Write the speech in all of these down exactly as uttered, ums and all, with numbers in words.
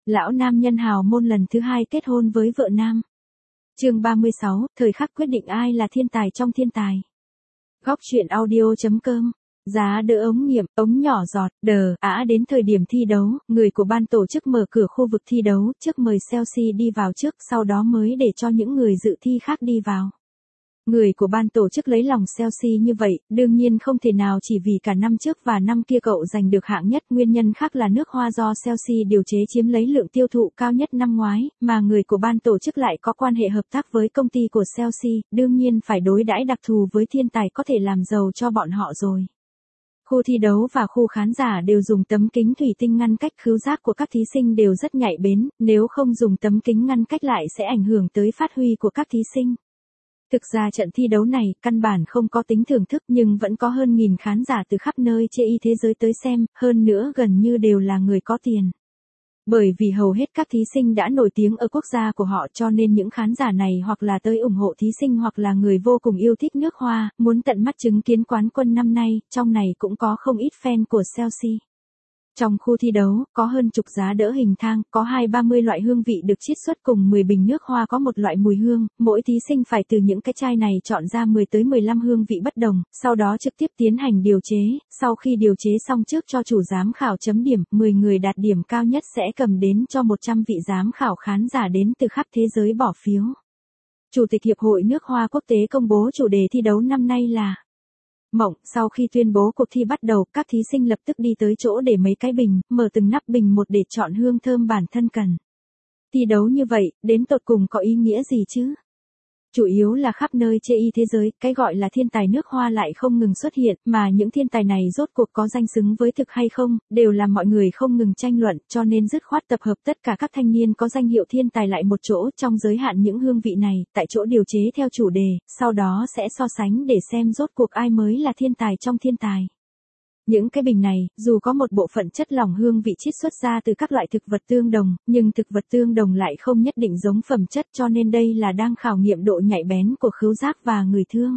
Lão nam nhân hào môn lần thứ hai kết hôn với vợ nam. Chương ba mươi sáu, thời khắc quyết định ai là thiên tài trong thiên tài. Góc truyện audio.com. Giá đỡ ống nghiệm, ống nhỏ giọt, đờ, ả đến thời điểm thi đấu, người của ban tổ chức mở cửa khu vực thi đấu, trước mời Chelsea đi vào trước, sau đó mới để cho những người dự thi khác đi vào. Người của ban tổ chức lấy lòng Chelsea như vậy, đương nhiên không thể nào chỉ vì cả năm trước và năm kia cậu giành được hạng nhất, nguyên nhân khác là nước hoa do Chelsea điều chế chiếm lấy lượng tiêu thụ cao nhất năm ngoái, mà người của ban tổ chức lại có quan hệ hợp tác với công ty của Chelsea, đương nhiên phải đối đãi đặc thù với thiên tài có thể làm giàu cho bọn họ rồi. Khu thi đấu và khu khán giả đều dùng tấm kính thủy tinh ngăn cách, khứu giác của các thí sinh đều rất nhạy bén, nếu không dùng tấm kính ngăn cách lại sẽ ảnh hưởng tới phát huy của các thí sinh. Thực ra trận thi đấu này, căn bản không có tính thưởng thức nhưng vẫn có hơn nghìn khán giả từ khắp nơi trên thế giới tới xem, hơn nữa gần như đều là người có tiền. Bởi vì hầu hết các thí sinh đã nổi tiếng ở quốc gia của họ cho nên những khán giả này hoặc là tới ủng hộ thí sinh hoặc là người vô cùng yêu thích nước hoa, muốn tận mắt chứng kiến quán quân năm nay, trong này cũng có không ít fan của Chelsea. Trong khu thi đấu, có hơn chục giá đỡ hình thang, có hai ba mươi loại hương vị được chiết xuất cùng mười bình nước hoa có một loại mùi hương, mỗi thí sinh phải từ những cái chai này chọn ra mười tới mười lăm hương vị bất đồng, sau đó trực tiếp tiến hành điều chế, sau khi điều chế xong trước cho chủ giám khảo chấm điểm, mười người đạt điểm cao nhất sẽ cầm đến cho một trăm vị giám khảo khán giả đến từ khắp thế giới bỏ phiếu. Chủ tịch Hiệp hội Nước hoa Quốc tế công bố chủ đề thi đấu năm nay là Mộng. Sau khi tuyên bố cuộc thi bắt đầu, các thí sinh lập tức đi tới chỗ để mấy cái bình, mở từng nắp bình một để chọn hương thơm bản thân cần. Thi đấu như vậy, đến tột cùng có ý nghĩa gì chứ? Chủ yếu là khắp nơi trên thế giới, cái gọi là thiên tài nước hoa lại không ngừng xuất hiện, mà những thiên tài này rốt cuộc có danh xứng với thực hay không, đều làm mọi người không ngừng tranh luận, cho nên dứt khoát tập hợp tất cả các thanh niên có danh hiệu thiên tài lại một chỗ trong giới hạn những hương vị này, tại chỗ điều chế theo chủ đề, sau đó sẽ so sánh để xem rốt cuộc ai mới là thiên tài trong thiên tài. Những cái bình này, dù có một bộ phận chất lỏng hương vị chiết xuất ra từ các loại thực vật tương đồng, nhưng thực vật tương đồng lại không nhất định giống phẩm chất cho nên đây là đang khảo nghiệm độ nhạy bén của khứu giác và người thương.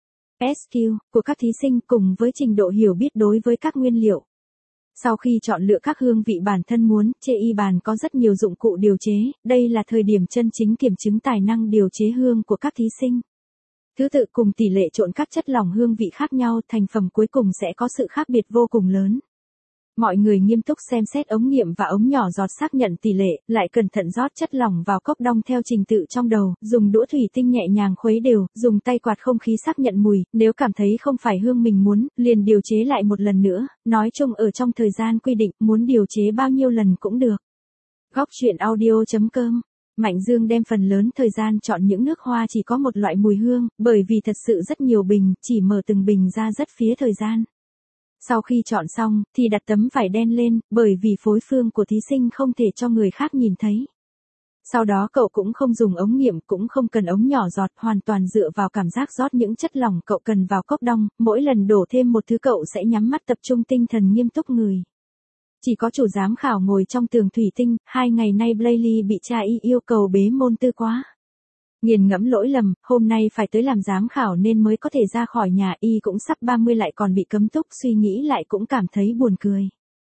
ét quy của các thí sinh cùng với trình độ hiểu biết đối với các nguyên liệu. Sau khi chọn lựa các hương vị bản thân muốn, trên y bàn có rất nhiều dụng cụ điều chế, đây là thời điểm chân chính kiểm chứng tài năng điều chế hương của các thí sinh. Thứ tự cùng tỷ lệ trộn các chất lỏng hương vị khác nhau, thành phẩm cuối cùng sẽ có sự khác biệt vô cùng lớn. Mọi người nghiêm túc xem xét ống nghiệm và ống nhỏ giọt xác nhận tỷ lệ, lại cẩn thận rót chất lỏng vào cốc đong theo trình tự trong đầu, dùng đũa thủy tinh nhẹ nhàng khuấy đều, dùng tay quạt không khí xác nhận mùi, nếu cảm thấy không phải hương mình muốn, liền điều chế lại một lần nữa, nói chung ở trong thời gian quy định, muốn điều chế bao nhiêu lần cũng được. Góc truyện audio.com. Mạnh Dương đem phần lớn thời gian chọn những nước hoa chỉ có một loại mùi hương, bởi vì thật sự rất nhiều bình, chỉ mở từng bình ra rất phí thời gian. Sau khi chọn xong, thì đặt tấm vải đen lên, bởi vì phối phương của thí sinh không thể cho người khác nhìn thấy. Sau đó cậu cũng không dùng ống nghiệm, cũng không cần ống nhỏ giọt, hoàn toàn dựa vào cảm giác rót những chất lỏng cậu cần vào cốc đong, mỗi lần đổ thêm một thứ cậu sẽ nhắm mắt tập trung tinh thần nghiêm túc người. Chỉ có chủ giám khảo ngồi trong tường thủy tinh, hai ngày nay Blayley bị cha y yêu cầu bế môn tư quá. Nghiền ngẫm lỗi lầm, hôm nay phải tới làm giám khảo nên mới có thể ra khỏi nhà, y cũng sắp ba mươi lại còn bị cấm túc, suy nghĩ lại cũng cảm thấy buồn cười.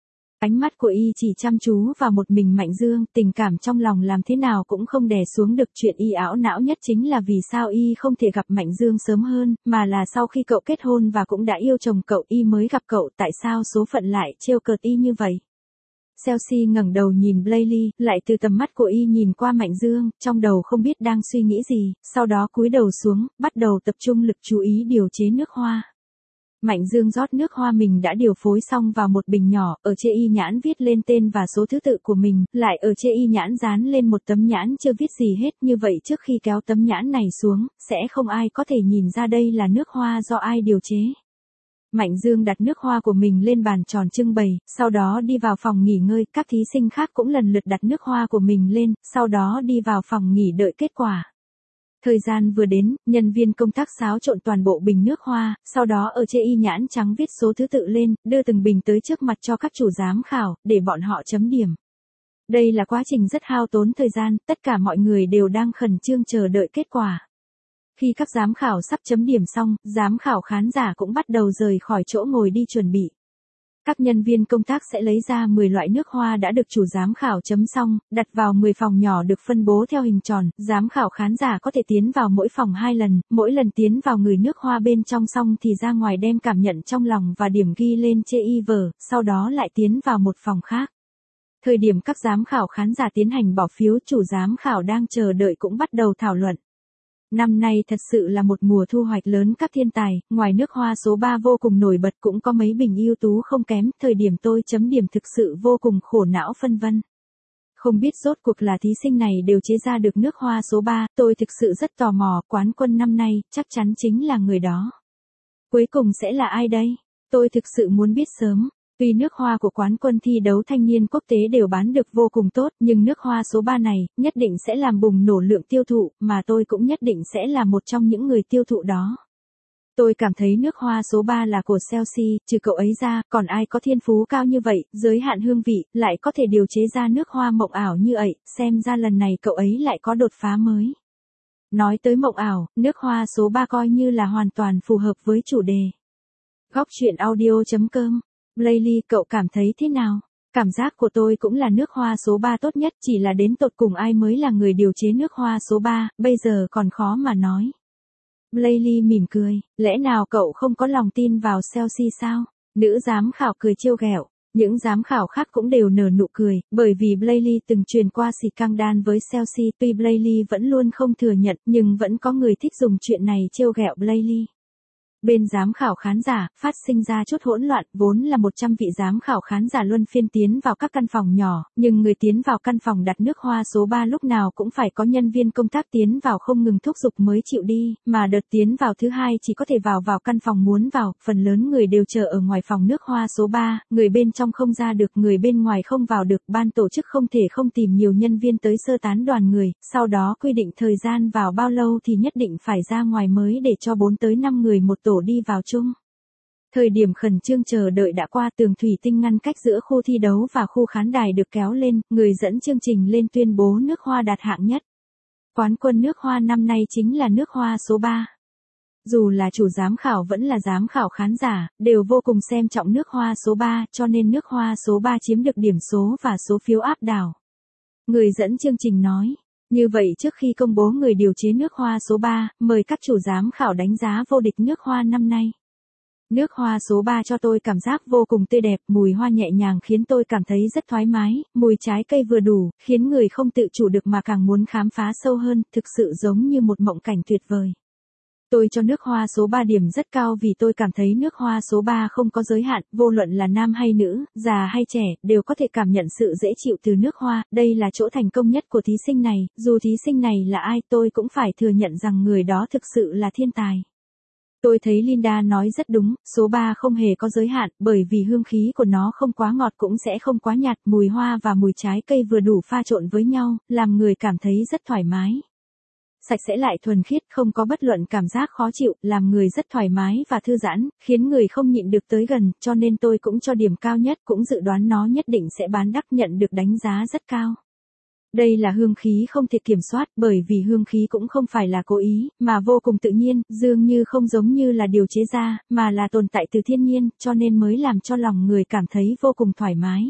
Ánh mắt của y chỉ chăm chú vào một mình Mạnh Dương, tình cảm trong lòng làm thế nào cũng không đè xuống được. Chuyện y ảo não nhất chính là vì sao y không thể gặp Mạnh Dương sớm hơn, mà là sau khi cậu kết hôn và cũng đã yêu chồng cậu y mới gặp cậu, tại sao số phận lại trêu cợt y như vậy. Chelsea ngẩng đầu nhìn Blayley, lại từ tầm mắt của y nhìn qua Mạnh Dương, trong đầu không biết đang suy nghĩ gì, sau đó cúi đầu xuống, bắt đầu tập trung lực chú ý điều chế nước hoa. Mạnh Dương rót nước hoa mình đã điều phối xong vào một bình nhỏ, ở trên y nhãn viết lên tên và số thứ tự của mình, lại ở trên y nhãn dán lên một tấm nhãn chưa viết gì hết, như vậy trước khi kéo tấm nhãn này xuống, sẽ không ai có thể nhìn ra đây là nước hoa do ai điều chế. Mạnh Dương đặt nước hoa của mình lên bàn tròn trưng bày, sau đó đi vào phòng nghỉ ngơi, các thí sinh khác cũng lần lượt đặt nước hoa của mình lên, sau đó đi vào phòng nghỉ đợi kết quả. Thời gian vừa đến, nhân viên công tác xáo trộn toàn bộ bình nước hoa, sau đó ở trên y nhãn trắng viết số thứ tự lên, đưa từng bình tới trước mặt cho các chủ giám khảo, để bọn họ chấm điểm. Đây là quá trình rất hao tốn thời gian, tất cả mọi người đều đang khẩn trương chờ đợi kết quả. Khi các giám khảo sắp chấm điểm xong, giám khảo khán giả cũng bắt đầu rời khỏi chỗ ngồi đi chuẩn bị. Các nhân viên công tác sẽ lấy ra mười loại nước hoa đã được chủ giám khảo chấm xong, đặt vào mười phòng nhỏ được phân bố theo hình tròn, giám khảo khán giả có thể tiến vào mỗi phòng hai lần, mỗi lần tiến vào ngửi nước hoa bên trong xong thì ra ngoài đem cảm nhận trong lòng và điểm ghi lên chê y vở, sau đó lại tiến vào một phòng khác. Thời điểm các giám khảo khán giả tiến hành bỏ phiếu, chủ giám khảo đang chờ đợi cũng bắt đầu thảo luận. Năm nay thật sự là một mùa thu hoạch lớn các thiên tài, ngoài nước hoa số ba vô cùng nổi bật cũng có mấy bình ưu tú không kém, thời điểm tôi chấm điểm thực sự vô cùng khổ não phân vân. Không biết rốt cuộc là thí sinh này đều chế ra được nước hoa số ba, tôi thực sự rất tò mò, quán quân năm nay, chắc chắn chính là người đó. Cuối cùng sẽ là ai đây? Tôi thực sự muốn biết sớm. Tuy nước hoa của quán quân thi đấu thanh niên quốc tế đều bán được vô cùng tốt, nhưng nước hoa số ba này, nhất định sẽ làm bùng nổ lượng tiêu thụ, mà tôi cũng nhất định sẽ là một trong những người tiêu thụ đó. Tôi cảm thấy nước hoa số ba là của Chelsea, trừ cậu ấy ra, còn ai có thiên phú cao như vậy, giới hạn hương vị, lại có thể điều chế ra nước hoa mộng ảo như vậy, xem ra lần này cậu ấy lại có đột phá mới. Nói tới mộng ảo, nước hoa số ba coi như là hoàn toàn phù hợp với chủ đề. Góc truyện audio chấm com. Blayley, cậu cảm thấy thế nào? Cảm giác của tôi cũng là nước hoa số ba tốt nhất, chỉ là đến tột cùng ai mới là người điều chế nước hoa số ba, bây giờ còn khó mà nói. Blayley mỉm cười, lẽ nào cậu không có lòng tin vào Chelsea sao? Nữ giám khảo cười trêu ghẹo. Những giám khảo khác cũng đều nở nụ cười, bởi vì Blayley từng truyền qua xì căng đan với Chelsea, tuy Blayley vẫn luôn không thừa nhận, nhưng vẫn có người thích dùng chuyện này trêu ghẹo Blayley. Bên giám khảo khán giả, phát sinh ra chút hỗn loạn, vốn là một trăm vị giám khảo khán giả luân phiên tiến vào các căn phòng nhỏ, nhưng người tiến vào căn phòng đặt nước hoa số ba lúc nào cũng phải có nhân viên công tác tiến vào không ngừng thúc giục mới chịu đi, mà đợt tiến vào thứ hai chỉ có thể vào vào căn phòng muốn vào, phần lớn người đều chờ ở ngoài phòng nước hoa số ba, người bên trong không ra được, người bên ngoài không vào được, ban tổ chức không thể không tìm nhiều nhân viên tới sơ tán đoàn người, sau đó quy định thời gian vào bao lâu thì nhất định phải ra ngoài mới để cho bốn tới năm người một tổ đi vào chung. Thời điểm khẩn trương chờ đợi đã qua, tường thủy tinh ngăn cách giữa khu thi đấu và khu khán đài được kéo lên, người dẫn chương trình lên tuyên bố nước hoa đạt hạng nhất. Quán quân nước hoa năm nay chính là nước hoa số ba. Dù là chủ giám khảo vẫn là giám khảo khán giả, đều vô cùng xem trọng nước hoa số ba, cho nên nước hoa số ba chiếm được điểm số và số phiếu áp đảo. Người dẫn chương trình nói. Như vậy trước khi công bố người điều chế nước hoa số ba, mời các chủ giám khảo đánh giá vô địch nước hoa năm nay. Nước hoa số ba cho tôi cảm giác vô cùng tươi đẹp, mùi hoa nhẹ nhàng khiến tôi cảm thấy rất thoải mái, mùi trái cây vừa đủ, khiến người không tự chủ được mà càng muốn khám phá sâu hơn, thực sự giống như một mộng cảnh tuyệt vời. Tôi cho nước hoa số ba điểm rất cao vì tôi cảm thấy nước hoa số ba không có giới hạn, vô luận là nam hay nữ, già hay trẻ, đều có thể cảm nhận sự dễ chịu từ nước hoa, đây là chỗ thành công nhất của thí sinh này, dù thí sinh này là ai tôi cũng phải thừa nhận rằng người đó thực sự là thiên tài. Tôi thấy Linda nói rất đúng, số ba không hề có giới hạn, bởi vì hương khí của nó không quá ngọt cũng sẽ không quá nhạt, mùi hoa và mùi trái cây vừa đủ pha trộn với nhau, làm người cảm thấy rất thoải mái. Sạch sẽ lại thuần khiết, không có bất luận cảm giác khó chịu, làm người rất thoải mái và thư giãn, khiến người không nhịn được tới gần, cho nên tôi cũng cho điểm cao nhất, cũng dự đoán nó nhất định sẽ bán đắt, nhận được đánh giá rất cao. Đây là hương khí không thể kiểm soát, bởi vì hương khí cũng không phải là cố ý, mà vô cùng tự nhiên, dường như không giống như là điều chế ra, mà là tồn tại từ thiên nhiên, cho nên mới làm cho lòng người cảm thấy vô cùng thoải mái.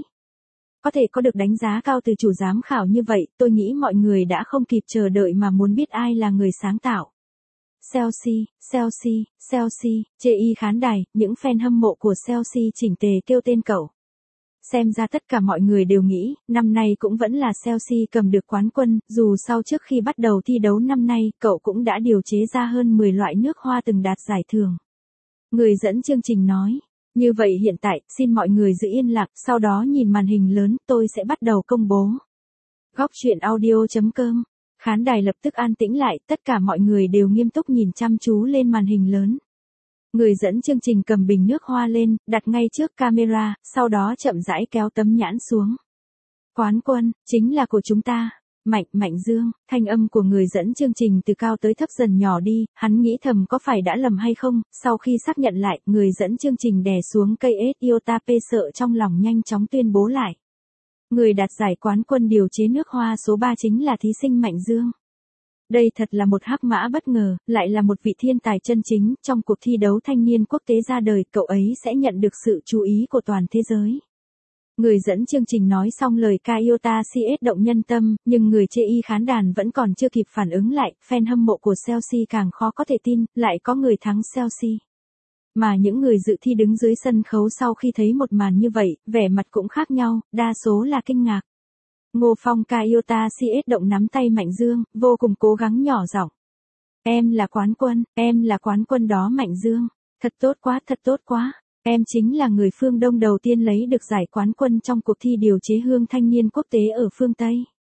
Có thể có được đánh giá cao từ chủ giám khảo như vậy, tôi nghĩ mọi người đã không kịp chờ đợi mà muốn biết ai là người sáng tạo. Chelsea, Chelsea, Chelsea, chê y khán đài, những fan hâm mộ của Chelsea chỉnh tề kêu tên cậu. Xem ra tất cả mọi người đều nghĩ, năm nay cũng vẫn là Chelsea cầm được quán quân, dù sau trước khi bắt đầu thi đấu năm nay, cậu cũng đã điều chế ra hơn mười loại nước hoa từng đạt giải thưởng. Người dẫn chương trình nói. Như vậy hiện tại, xin mọi người giữ yên lặng, sau đó nhìn màn hình lớn, tôi sẽ bắt đầu công bố. Góc truyện audio chấm com. Khán đài lập tức an tĩnh lại, tất cả mọi người đều nghiêm túc nhìn chăm chú lên màn hình lớn. Người dẫn chương trình cầm bình nước hoa lên, đặt ngay trước camera, sau đó chậm rãi kéo tấm nhãn xuống. Quán quân, chính là của chúng ta. Mạnh, Mạnh Dương, thanh âm của người dẫn chương trình từ cao tới thấp dần nhỏ đi, hắn nghĩ thầm có phải đã lầm hay không, sau khi xác nhận lại, người dẫn chương trình đè xuống cây ét Iota P sợ trong lòng nhanh chóng tuyên bố lại. Người đạt giải quán quân điều chế nước hoa số ba chính là thí sinh Mạnh Dương. Đây thật là một hắc mã bất ngờ, lại là một vị thiên tài chân chính, trong cuộc thi đấu thanh niên quốc tế ra đời, cậu ấy sẽ nhận được sự chú ý của toàn thế giới. Người dẫn chương trình nói xong lời ca Iota xê ét động nhân tâm, nhưng người chê y khán đàn vẫn còn chưa kịp phản ứng lại, fan hâm mộ của Chelsea càng khó có thể tin, lại có người thắng Chelsea. Mà những người dự thi đứng dưới sân khấu sau khi thấy một màn như vậy, vẻ mặt cũng khác nhau, đa số là kinh ngạc. Ngô Phong ca Iota xê ét động nắm tay Mạnh Dương, vô cùng cố gắng nhỏ giọng. Em là quán quân, em là quán quân đó Mạnh Dương. Thật tốt quá, thật tốt quá. Em chính là người phương Đông đầu tiên lấy được giải quán quân trong cuộc thi điều chế hương thanh niên quốc tế ở phương Tây.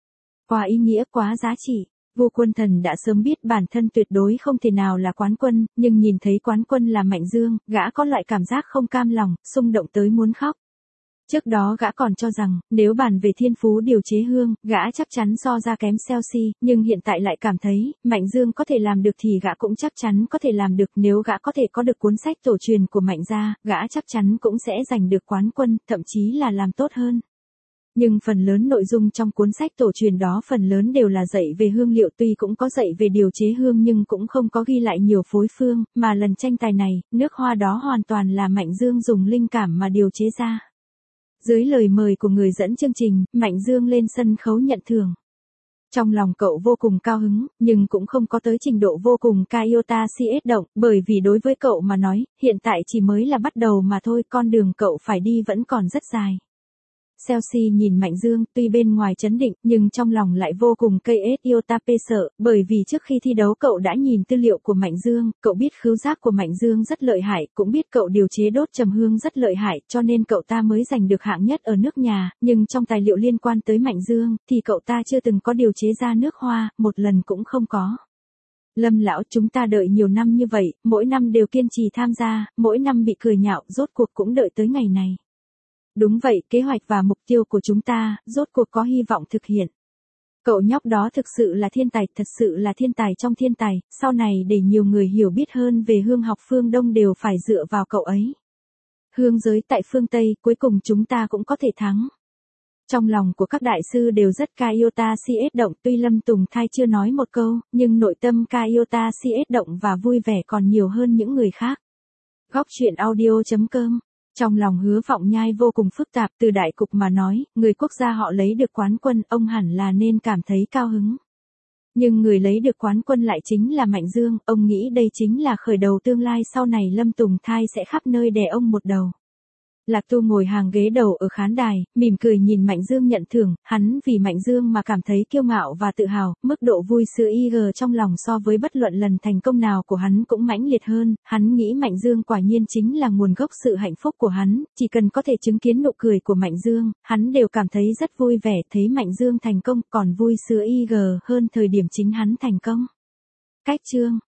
Quá ý nghĩa, quá giá trị. Vua Quân Thần đã sớm biết bản thân tuyệt đối không thể nào là quán quân, nhưng nhìn thấy quán quân là Mạnh Dương, gã có loại cảm giác không cam lòng, xung động tới muốn khóc. Trước đó gã còn cho rằng, nếu bàn về thiên phú điều chế hương, gã chắc chắn so ra kém Chelsea, nhưng hiện tại lại cảm thấy, Mạnh Dương có thể làm được thì gã cũng chắc chắn có thể làm được. Nếu gã có thể có được cuốn sách tổ truyền của Mạnh gia, gã chắc chắn cũng sẽ giành được quán quân, thậm chí là làm tốt hơn. Nhưng phần lớn nội dung trong cuốn sách tổ truyền đó phần lớn đều là dạy về hương liệu, tuy cũng có dạy về điều chế hương nhưng cũng không có ghi lại nhiều phối phương, mà lần tranh tài này, nước hoa đó hoàn toàn là Mạnh Dương dùng linh cảm mà điều chế ra. Dưới lời mời của người dẫn chương trình, Mạnh Dương lên sân khấu nhận thưởng. Trong lòng cậu vô cùng cao hứng, nhưng cũng không có tới trình độ vô cùng ca Iota xê ét động, bởi vì đối với cậu mà nói, hiện tại chỉ mới là bắt đầu mà thôi, con đường cậu phải đi vẫn còn rất dài. Chelsea nhìn Mạnh Dương, tuy bên ngoài trấn định, nhưng trong lòng lại vô cùng cây ết Iota P sợ, bởi vì trước khi thi đấu cậu đã nhìn tư liệu của Mạnh Dương, cậu biết khứu giác của Mạnh Dương rất lợi hại, cũng biết cậu điều chế đốt trầm hương rất lợi hại, cho nên cậu ta mới giành được hạng nhất ở nước nhà, nhưng trong tài liệu liên quan tới Mạnh Dương, thì cậu ta chưa từng có điều chế ra nước hoa, một lần cũng không có. Lâm lão, chúng ta đợi nhiều năm như vậy, mỗi năm đều kiên trì tham gia, mỗi năm bị cười nhạo, rốt cuộc cũng đợi tới ngày này. Đúng vậy, kế hoạch và mục tiêu của chúng ta, rốt cuộc có hy vọng thực hiện. Cậu nhóc đó thực sự là thiên tài, thật sự là thiên tài trong thiên tài, sau này để nhiều người hiểu biết hơn về hương học phương Đông đều phải dựa vào cậu ấy. Hương giới tại phương Tây, cuối cùng chúng ta cũng có thể thắng. Trong lòng của các đại sư đều rất ca Iota xê ét động, tuy Lâm Tùng Thai chưa nói một câu, nhưng nội tâm ca Iota xê ét động và vui vẻ còn nhiều hơn những người khác. Góc truyện audio chấm com. Trong lòng Hứa Vọng Nhai vô cùng phức tạp, từ đại cục mà nói, người quốc gia họ lấy được quán quân, ông hẳn là nên cảm thấy cao hứng. Nhưng người lấy được quán quân lại chính là Mạnh Dương, ông nghĩ đây chính là khởi đầu tương lai sau này Lâm Tùng Thai sẽ khắp nơi đè ông một đầu. Lạc Tu ngồi hàng ghế đầu ở khán đài, mỉm cười nhìn Mạnh Dương nhận thưởng, hắn vì Mạnh Dương mà cảm thấy kiêu ngạo và tự hào, mức độ vui sướng y gờ trong lòng so với bất luận lần thành công nào của hắn cũng mãnh liệt hơn, hắn nghĩ Mạnh Dương quả nhiên chính là nguồn gốc sự hạnh phúc của hắn, chỉ cần có thể chứng kiến nụ cười của Mạnh Dương, hắn đều cảm thấy rất vui vẻ, thấy Mạnh Dương thành công còn vui sướng y gờ hơn thời điểm chính hắn thành công. Cách chương